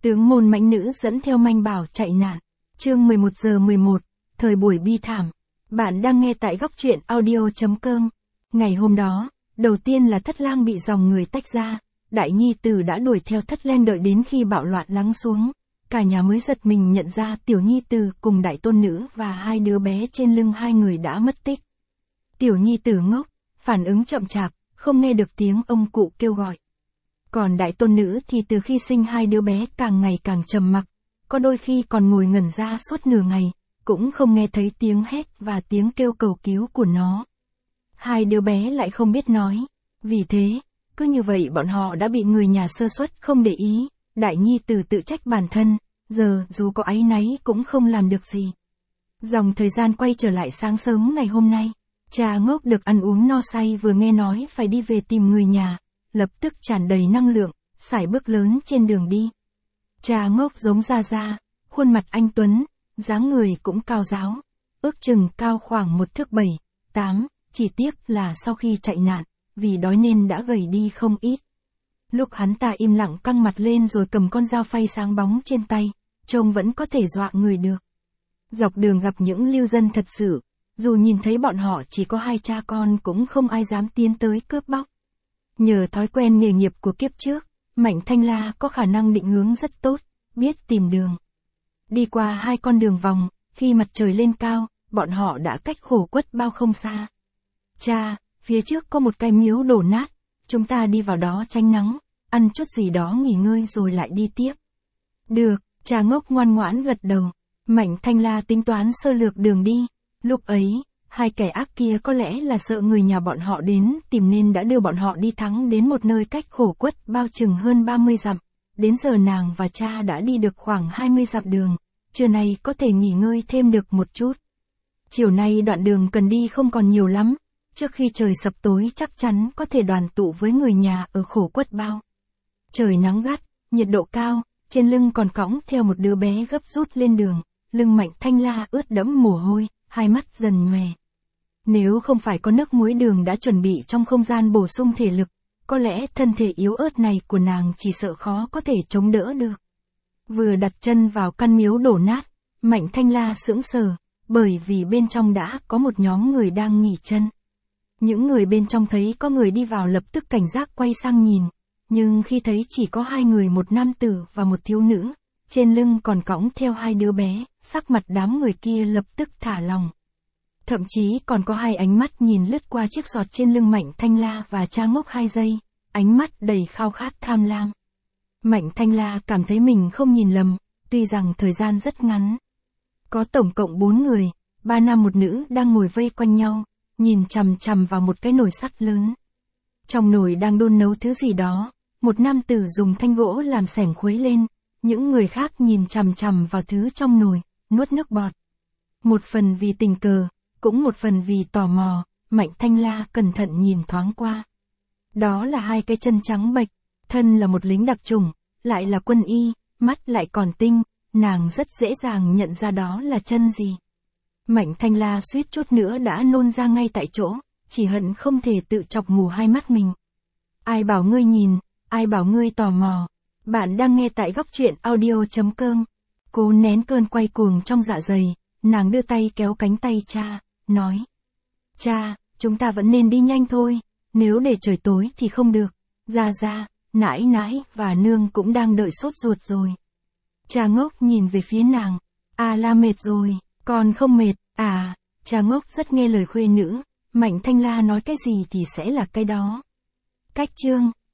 Tướng môn mãnh nữ dẫn theo manh bảo chạy nạn. Chương 11:11, thời buổi bi thảm. Bạn đang nghe tại góc truyện audio.com. Ngày hôm đó, đầu tiên là Thất Lang bị dòng người tách ra, Đại Nhi Tử đã đuổi theo Thất Lang đợi đến khi bạo loạn lắng xuống. Cả nhà mới giật mình nhận ra Tiểu Nhi Tử cùng đại tôn nữ và hai đứa bé trên lưng hai người đã mất tích. Tiểu Nhi Tử ngốc, phản ứng chậm chạp, không nghe được tiếng ông cụ kêu gọi. Còn đại tôn nữ thì từ khi sinh hai đứa bé càng ngày càng trầm mặc, có đôi khi còn ngồi ngẩn ra suốt nửa ngày, cũng không nghe thấy tiếng hét và tiếng kêu cầu cứu của nó. Hai đứa bé lại không biết nói, vì thế, cứ như vậy bọn họ đã bị người nhà sơ suất không để ý, Đại Nhi Tử tự trách bản thân, giờ dù có áy náy cũng không làm được gì. Dòng thời gian quay trở lại sáng sớm ngày hôm nay, cha ngốc được ăn uống no say vừa nghe nói phải đi về tìm người nhà, lập tức tràn đầy năng lượng, sải bước lớn trên đường đi. Cha ngốc giống Gia, khuôn mặt anh tuấn, dáng người cũng cao ráo, ước chừng cao khoảng 1,7 thước, chỉ tiếc là sau khi chạy nạn, vì đói nên đã gầy đi không ít. Lúc hắn ta im lặng căng mặt lên rồi cầm con dao phay sáng bóng trên tay, trông vẫn có thể dọa người được. Dọc đường gặp những lưu dân thật sự, dù nhìn thấy bọn họ chỉ có hai cha con cũng không ai dám tiến tới cướp bóc. Nhờ thói quen nghề nghiệp của kiếp trước, Mạnh Thanh La có khả năng định hướng rất tốt, biết tìm đường. Đi qua hai con đường vòng, khi mặt trời lên cao, bọn họ đã cách Khổ Quất Bao không xa. Cha, phía trước có một cái miếu đổ nát, chúng ta đi vào đó tránh nắng, ăn chút gì đó nghỉ ngơi rồi lại đi tiếp. Được, cha ngốc ngoan ngoãn gật đầu. Mạnh Thanh La tính toán sơ lược đường đi, lúc ấy, hai kẻ ác kia có lẽ là sợ người nhà bọn họ đến tìm nên đã đưa bọn họ đi thắng đến một nơi cách Khổ Quất Bao chừng hơn 30 dặm. Đến giờ nàng và cha đã đi được khoảng 20 dặm đường, trưa nay có thể nghỉ ngơi thêm được một chút. Chiều nay đoạn đường cần đi không còn nhiều lắm, trước khi trời sập tối chắc chắn có thể đoàn tụ với người nhà ở Khổ Quất Bao. Trời nắng gắt, nhiệt độ cao, trên lưng còn cõng theo một đứa bé gấp rút lên đường, lưng Mạnh Thanh La ướt đẫm mồ hôi, hai mắt dần nhòe. Nếu không phải có nước muối đường đã chuẩn bị trong không gian bổ sung thể lực, có lẽ thân thể yếu ớt này của nàng chỉ sợ khó có thể chống đỡ được. Vừa đặt chân vào căn miếu đổ nát, Mạnh Thanh La sững sờ, bởi vì bên trong đã có một nhóm người đang nghỉ chân. Những người bên trong thấy có người đi vào lập tức cảnh giác quay sang nhìn, nhưng khi thấy chỉ có hai người, một nam tử và một thiếu nữ, trên lưng còn cõng theo hai đứa bé, sắc mặt đám người kia lập tức thả lỏng. Thậm chí còn có hai ánh mắt nhìn lướt qua chiếc giọt trên lưng Mạnh Thanh La và cha ngốc 2 giây, ánh mắt đầy khao khát tham lam. Mạnh Thanh La cảm thấy mình không nhìn lầm, tuy rằng thời gian rất ngắn. Có tổng cộng 4 người, 3 nam 1 nữ đang ngồi vây quanh nhau, nhìn chằm chằm vào một cái nồi sắt lớn. Trong nồi đang đun nấu thứ gì đó, một nam tử dùng thanh gỗ làm xẻng khuấy lên, những người khác nhìn chằm chằm vào thứ trong nồi, nuốt nước bọt. Một phần vì tình cờ, cũng một phần vì tò mò, Mạnh Thanh La cẩn thận nhìn thoáng qua. Đó là hai cái chân trắng bệch, thân là một lính đặc chủng, lại là quân y, mắt lại còn tinh, nàng rất dễ dàng nhận ra đó là chân gì. Mạnh Thanh La suýt chút nữa đã nôn ra ngay tại chỗ, chỉ hận không thể tự chọc mù hai mắt mình. Ai bảo ngươi nhìn, ai bảo ngươi tò mò. Bạn đang nghe tại góc truyện audio.com. Cố nén cơn quay cuồng trong dạ dày, nàng đưa tay kéo cánh tay cha, nói. Cha, chúng ta vẫn nên đi nhanh thôi, nếu để trời tối thì không được. Gia, nãi và nương cũng đang đợi sốt ruột rồi. Cha ngốc nhìn về phía nàng. À la mệt rồi, còn không mệt, à, cha ngốc rất nghe lời khuê nữ, Mạnh Thanh La nói cái gì thì sẽ là cái đó. Cách chương